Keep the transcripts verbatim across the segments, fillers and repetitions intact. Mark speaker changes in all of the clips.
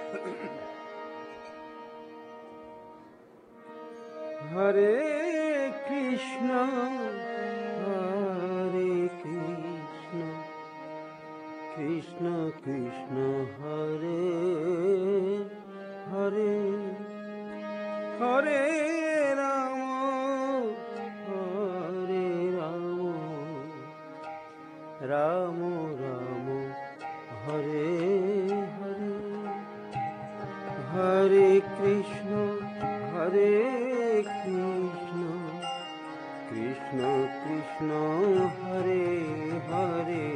Speaker 1: Hare Krishna, Hare Krishna, Krishna Krishna, Hare Hare, Hare Rama, Hare Rama, Rama Rama, Hare Hare, Hare Krishna, Hare Krishna, Krishna Krishna, Hare Hare,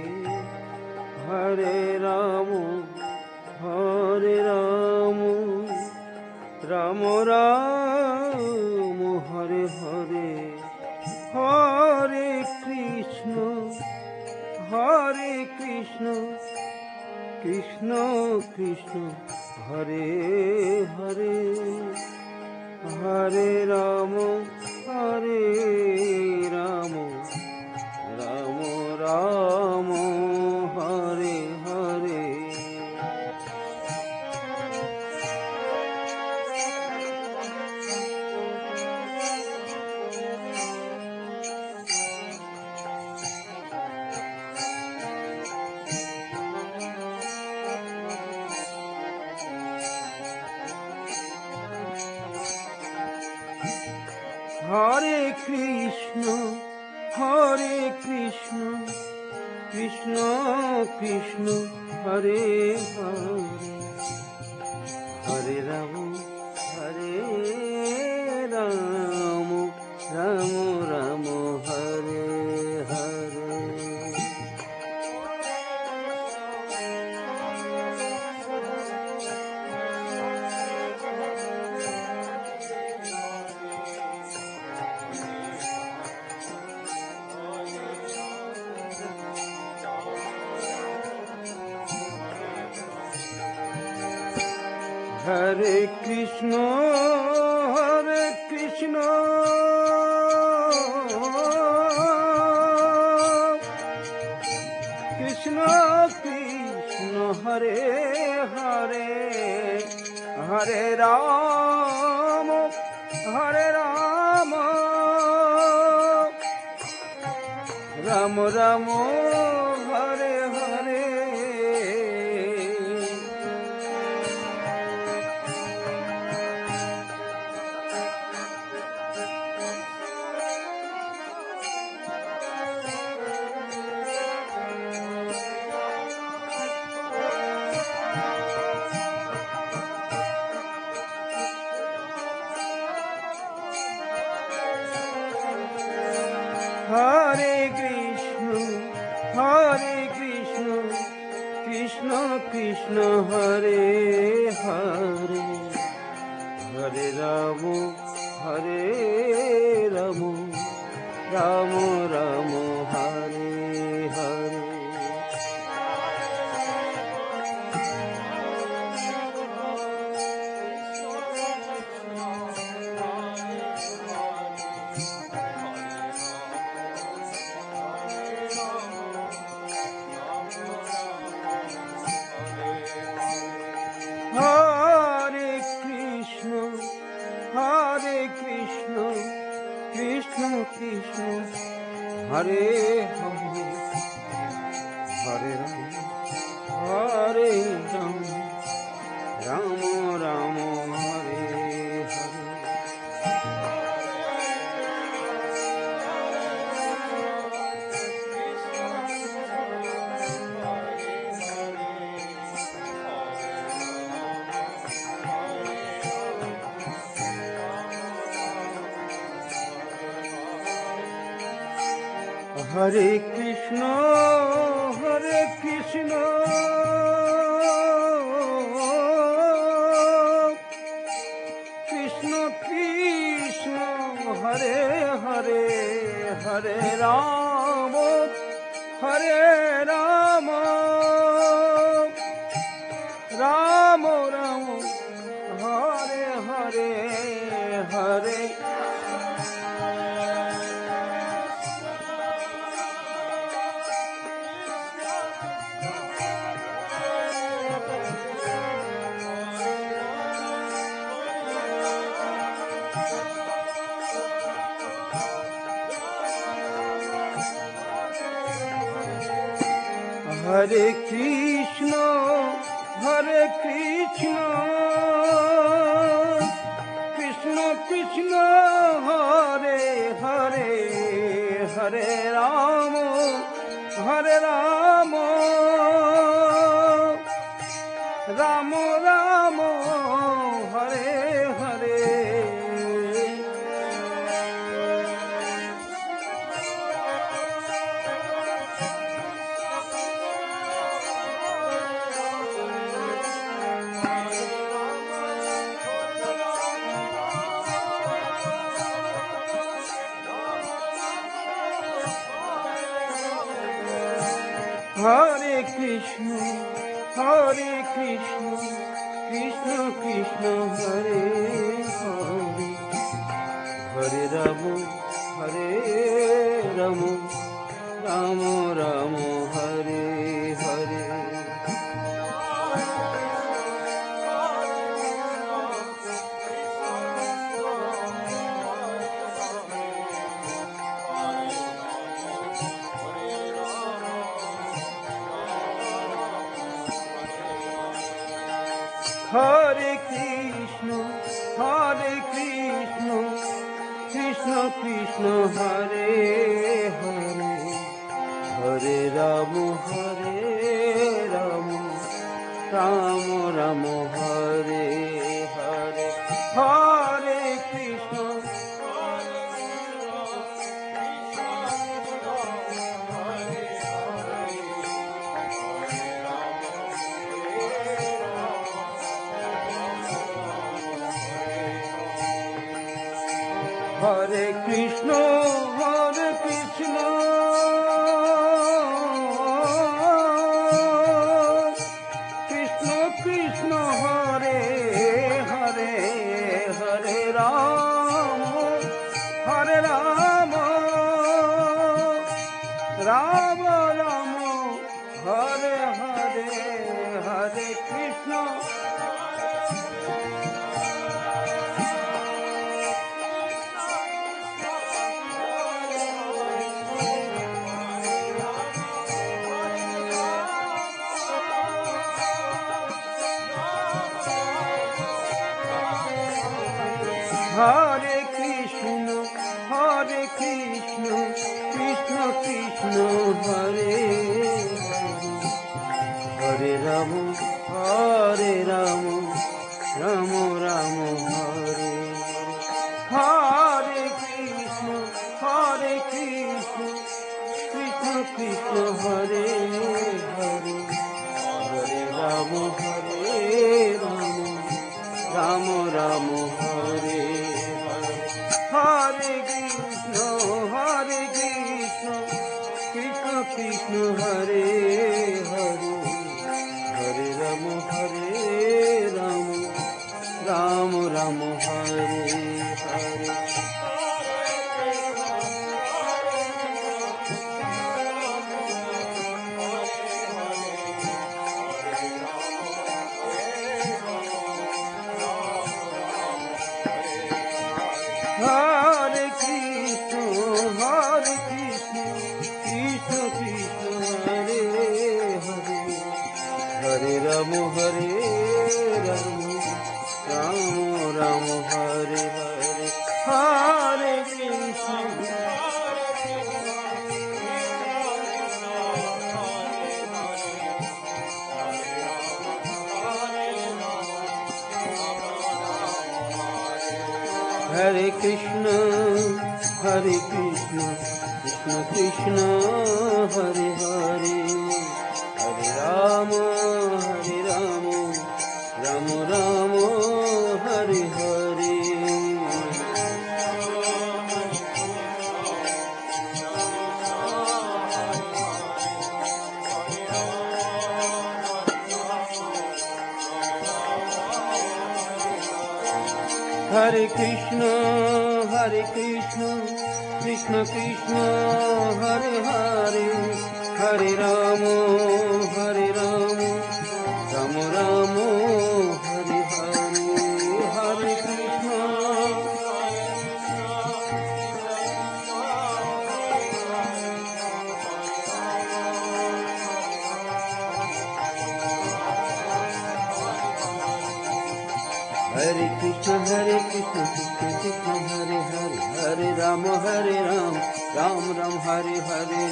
Speaker 1: Hare Rama, Hare Rama, Rama Rama, Hare Hare, Hare Krishna, Hare Krishna, Krishna Krishna, Hare Hare, Hare Rama, Hare Rama, Rama Rama, Hare Hare. Hare Krishna, Hare Krishna, Krishna Krishna, Hare Hare, Hare Rama, Hare Rama, Rama Rama, Hare Hare. Hare Krishna, Hare Krishna, Krishna Krishna, Hare Hare, Hare Rama, Hare Rama, Rama Rama, Hare Hare. Hare Krishna, Hare Krishna, Krishna Krishna, Hare Hare, Hare Rama, Hare Rama, Rama Rama, Hare Hare. Hare Krishna, Hare Krishna, Krishna Krishna, Hare Hare, Hare Rama, Hare Rama, Rama Rama, Hare Hare. Hare Krishna, Hare Krishna, Krishna Krishna, Hare Hare, Hare Rama, Hare Rama, Rama Rama, Hare Hare, Hare. Hare Krishna, Hare Krishna, Krishna Krishna, Hare Hare, Hare Rama, Hare Rama, Rama Rama, Hare Hare. Hare Krishna, Hare Krishna, Krishna Krishna, Hare Hare, Hare Rama, Hare Rama, Rama Rama, Hare Hare. Hare Krishna, Hare Krishna, Krishna Krishna, Hare Hare, Hare Rama, Hare Rama, Rama Rama, Hare Hare. Hare Krishna, Hare Krishna, Hare Krishna, Krishna Krishna, Hare Hare, Hare Rama, Hare Rama, Rama Rama, Hare Hare, Hare Krishna. Hare Krishna, Hare Krishna, Krishna Krishna, Hare Hare, Hare Rama, Hare Rama, Rama Rama, Hare Hare. Hare Krishna, Hare Krishna, Krishna Krishna, Hare Hare, Hare Rama, Hare Rama, Rama Rama, Hare Hare. Hare Krishna, Hare Krishna, Krishna Krishna, Hare Hare, Hare Rama, Hare Rama, Rama Rama, Hare Hare. Hare Krishna, Hare Krishna, Krishna Krishna, Hare Hare, Hare Rama, Hare Rama, Rama Rama, Hare Hare. Hare Krishna, Hare Krishna, Hare Krishna, Krishna Krishna, Hare Hare, Hare Rama, Hare Rama, Rama Rama, Hare Hare. Hare Krishna, Hare Krishna, Krishna Krishna, Hare Hare, Hare Rama, Hare Rama, Rama Rama, Hare Hare, Hare Krishna. Hare Krishna, Hare Krishna, Krishna Krishna, Hare Hare, Hare Rama, Hare Rama, Ram Ram, Hare Hare.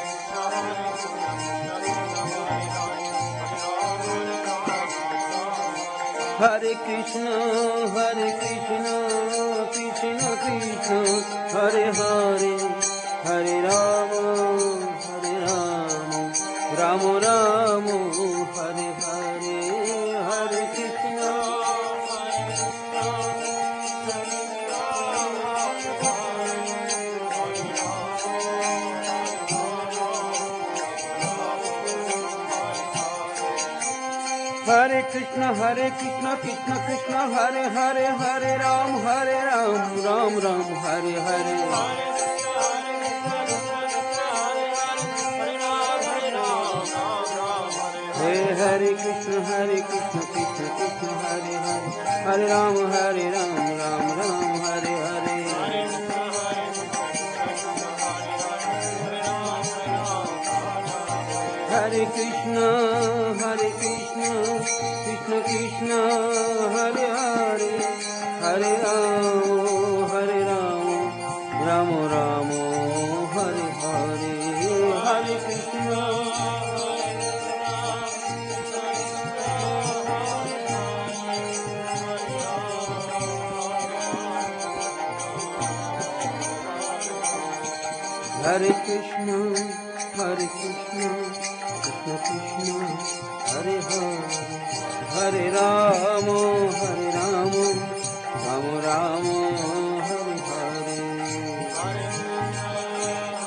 Speaker 1: Hare Krishna, Hare Krishna, Krishna Krishna, Hare Hare, Hare Rama, Hare Rama, Rama Rama, Hare Hare. Hare Krishna, Hare Krishna, Hare Krishna, Krishna Krishna, Hare Hare, Hare Ram, Hare Ram, Ram Ram, Hare Hare. Hey, Hare Krishna, Hare Krishna, Krishna Krishna, Hare Hare, Hare Ram, Hare Ram, Ram Ram, Hare Hare. Hare Krishna, Hare Krishna, Krishna Krishna, Hare Hare, Hare Ram, Hare Ram, Ram Ram, Hare Hare. Hare Krishna, Hare Krishna, Hare Krishna, Krishna Krishna, Hare Hare, Hare Rama, Hare Rama, Rama Rama, Hare Hare.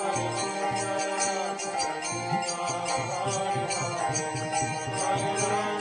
Speaker 1: Hare